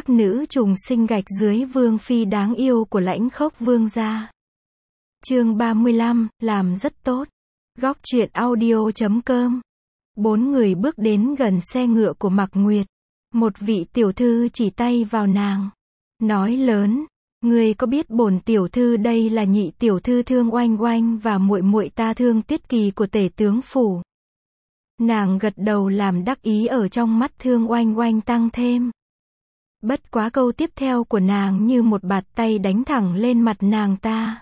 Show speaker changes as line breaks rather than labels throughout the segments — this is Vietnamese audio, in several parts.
các nữ trùng sinh gạch dưới vương phi đáng yêu của Lãnh Khốc Vương gia. Chương 35, làm rất tốt. Góc truyện audio.com. 4 người bước đến gần xe ngựa của Mạc Nguyệt. Một vị tiểu thư chỉ tay vào nàng, nói lớn: "Ngươi có biết bổn tiểu thư đây là nhị tiểu thư Thương Oanh Oanh và muội muội ta Thương Tuyết Kỳ của tể tướng phủ?" Nàng gật đầu làm đắc ý, ở trong mắt Thương Oanh Oanh tăng thêm. Bất quá câu tiếp theo của nàng như một bạt tay đánh thẳng lên mặt nàng ta.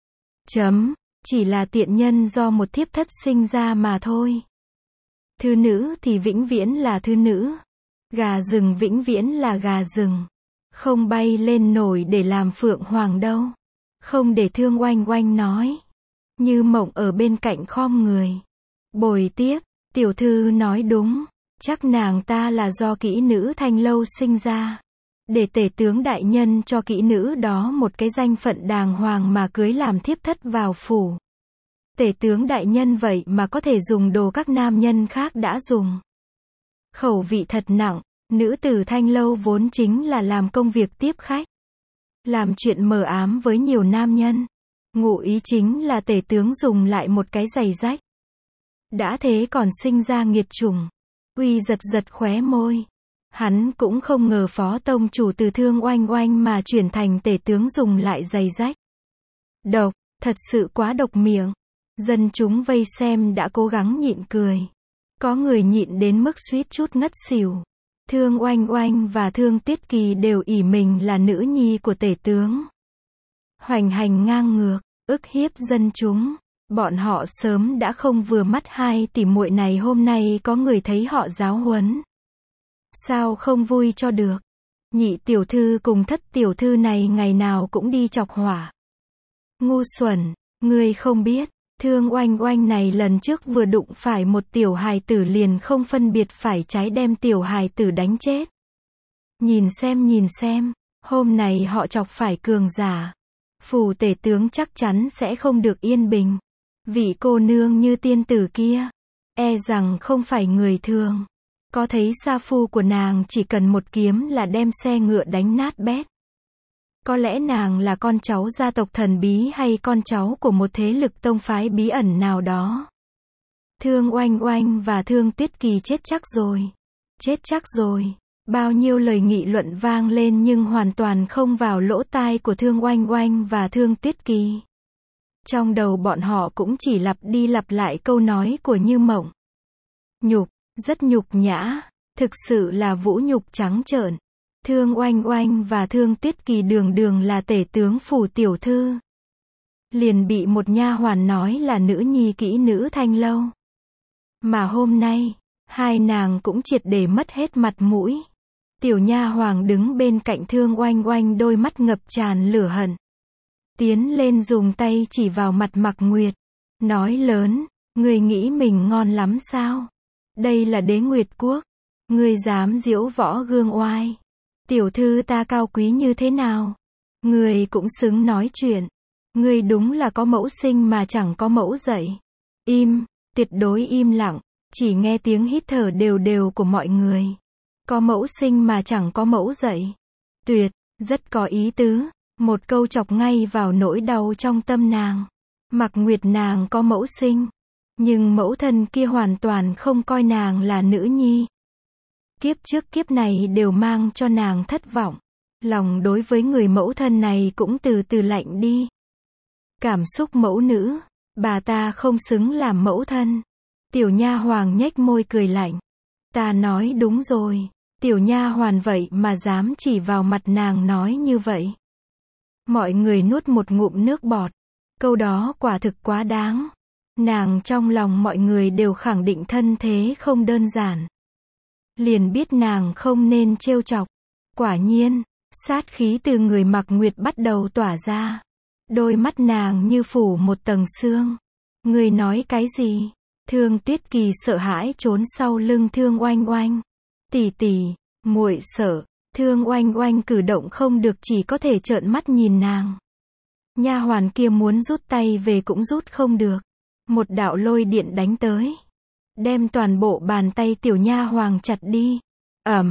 Chỉ là tiện nhân do một thiếp thất sinh ra mà thôi. Thư nữ thì vĩnh viễn là thư nữ. Gà rừng vĩnh viễn là gà rừng. Không bay lên nổi để làm phượng hoàng đâu. Không để Thương Oanh Oanh nói. Như Mộng ở bên cạnh khom người. Bồi tiếp, tiểu thư nói đúng. Chắc nàng ta là do kỹ nữ Thanh Lâu sinh ra. Để tể tướng đại nhân cho kỹ nữ đó một cái danh phận đàng hoàng mà cưới làm thiếp thất vào phủ. Tể tướng đại nhân vậy mà có thể dùng đồ các nam nhân khác đã dùng. Khẩu vị thật nặng. Nữ tử Thanh Lâu vốn chính là làm công việc tiếp khách, làm chuyện mờ ám với nhiều nam nhân. Ngụ ý chính là tể tướng dùng lại một cái giày rách. Đã thế còn sinh ra nghiệt chủng. Uy giật giật khóe môi. Hắn cũng không ngờ phó tông chủ từ Thương Oanh Oanh mà chuyển thành tể tướng dùng lại giày rách. Độc, thật sự quá độc miệng. Dân chúng vây xem đã cố gắng nhịn cười. Có người nhịn đến mức suýt chút ngất xỉu. Thương Oanh Oanh và Thương Tuyết Kỳ đều ỷ mình là nữ nhi của tể tướng. Hoành hành ngang ngược, ức hiếp dân chúng. Bọn họ sớm đã không vừa mắt hai tỷ muội này, hôm nay có người thấy họ giáo huấn. Sao không vui cho được? Nhị tiểu thư cùng thất tiểu thư này ngày nào cũng đi chọc hỏa. Ngu xuẩn, ngươi không biết, Thương Oanh Oanh này lần trước vừa đụng phải một tiểu hài tử liền không phân biệt phải trái đem tiểu hài tử đánh chết. Nhìn xem, hôm nay họ chọc phải cường giả. Phủ tể tướng chắc chắn sẽ không được yên bình. Vị cô nương như tiên tử kia, e rằng không phải người thường. Có thấy sa phu của nàng chỉ cần một kiếm là đem xe ngựa đánh nát bét. Có lẽ nàng là con cháu gia tộc thần bí hay con cháu của một thế lực tông phái bí ẩn nào đó. Thương Oanh Oanh và Thương Tuyết Kỳ chết chắc rồi. Chết chắc rồi. Bao nhiêu lời nghị luận vang lên nhưng hoàn toàn không vào lỗ tai của Thương Oanh Oanh và Thương Tuyết Kỳ. Trong đầu bọn họ cũng chỉ lặp đi lặp lại câu nói của Như Mộng. Nhục, rất nhục nhã, thực sự là vũ nhục trắng trợn. Thương Oanh Oanh và Thương Tuyết Kỳ đường đường là tể tướng phủ tiểu thư, liền bị một nha hoàn nói là nữ nhi kỹ nữ Thanh Lâu. Mà hôm nay, hai nàng cũng triệt để mất hết mặt mũi. Tiểu nha hoàng đứng bên cạnh Thương Oanh Oanh, đôi mắt ngập tràn lửa hận. Tiến lên dùng tay chỉ vào mặt Mạc Nguyệt, nói lớn: "Ngươi nghĩ mình ngon lắm sao? Đây là Đế Nguyệt Quốc, ngươi dám diễu võ gương oai. Tiểu thư ta cao quý như thế nào, ngươi cũng xứng nói chuyện. Ngươi đúng là có mẫu sinh mà chẳng có mẫu dạy." Im, tuyệt đối im lặng, chỉ nghe tiếng hít thở đều đều của mọi người. Có mẫu sinh mà chẳng có mẫu dạy. Tuyệt, rất có ý tứ. Một câu chọc ngay vào nỗi đau trong tâm nàng. Mạc Nguyệt nàng có mẫu sinh, nhưng mẫu thân kia hoàn toàn không coi nàng là nữ nhi. Kiếp trước kiếp này đều mang cho nàng thất vọng. Lòng đối với người mẫu thân này cũng từ từ lạnh đi. Cảm xúc mẫu nữ, bà ta không xứng làm mẫu thân. Tiểu nha hoàng nhếch môi cười lạnh. Ta nói đúng rồi. Tiểu nha hoàn vậy mà dám chỉ vào mặt nàng nói như vậy. Mọi người nuốt một ngụm nước bọt. Câu đó quả thực quá đáng. Nàng trong lòng mọi người đều khẳng định thân thế không đơn giản. Liền biết nàng không nên trêu chọc. Quả nhiên, sát khí từ người Mạc Nguyệt bắt đầu tỏa ra. Đôi mắt nàng như phủ một tầng sương. Ngươi nói cái gì? Thương Tuyết Kỳ sợ hãi trốn sau lưng Thương Oanh Oanh. Tỷ tỷ, muội sợ. Thương Oanh Oanh cử động không được, chỉ có thể trợn mắt nhìn nàng. Nha hoàn kia muốn rút tay về cũng rút không được. Một đạo lôi điện đánh tới, đem toàn bộ bàn tay tiểu nha hoàng chặt đi.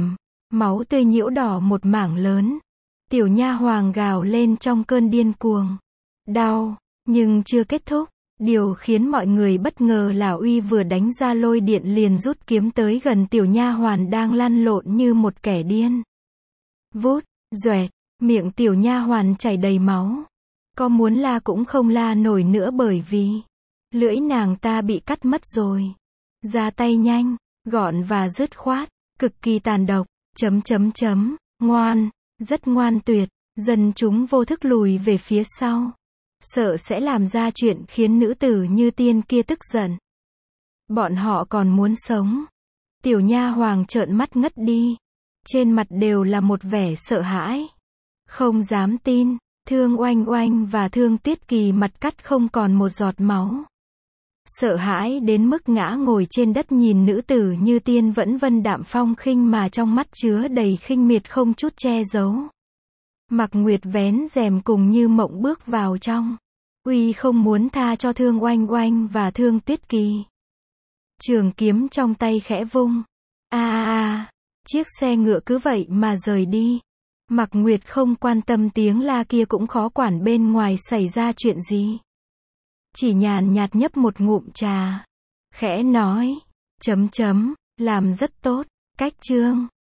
Máu tươi nhiễu đỏ một mảng lớn. Tiểu nha hoàng gào lên trong cơn điên cuồng. Đau, nhưng chưa kết thúc. Điều khiến mọi người bất ngờ là Uy vừa đánh ra lôi điện liền rút kiếm tới gần tiểu nha hoàn đang lăn lộn như một kẻ điên. Vút, doẹt, miệng tiểu nha hoàn chảy đầy máu. Có muốn la cũng không la nổi nữa bởi vì lưỡi nàng ta bị cắt mất rồi. Ra tay nhanh, gọn và dứt khoát, cực kỳ tàn độc. Ngoan, rất ngoan tuyệt. Dân chúng vô thức lùi về phía sau. Sợ sẽ làm ra chuyện khiến nữ tử như tiên kia tức giận. Bọn họ còn muốn sống. Tiểu nha hoàng trợn mắt ngất đi. Trên mặt đều là một vẻ sợ hãi. Không dám tin. Thương Oanh Oanh và Thương Tuyết Kỳ mặt cắt không còn một giọt máu. Sợ hãi đến mức ngã ngồi trên đất nhìn nữ tử như tiên vẫn vân đạm phong khinh mà trong mắt chứa đầy khinh miệt không chút che giấu. Mạc Nguyệt vén rèm cùng Như Mộng bước vào trong. Uy không muốn tha cho Thương Oanh Oanh và Thương Tuyết Kỳ. Trường kiếm trong tay khẽ vung. Chiếc xe ngựa cứ vậy mà rời đi. Mạc Nguyệt không quan tâm tiếng la kia cũng khó quản bên ngoài xảy ra chuyện gì. Chỉ nhàn nhạt nhấp một ngụm trà. Khẽ nói. Làm rất tốt. Cách chương.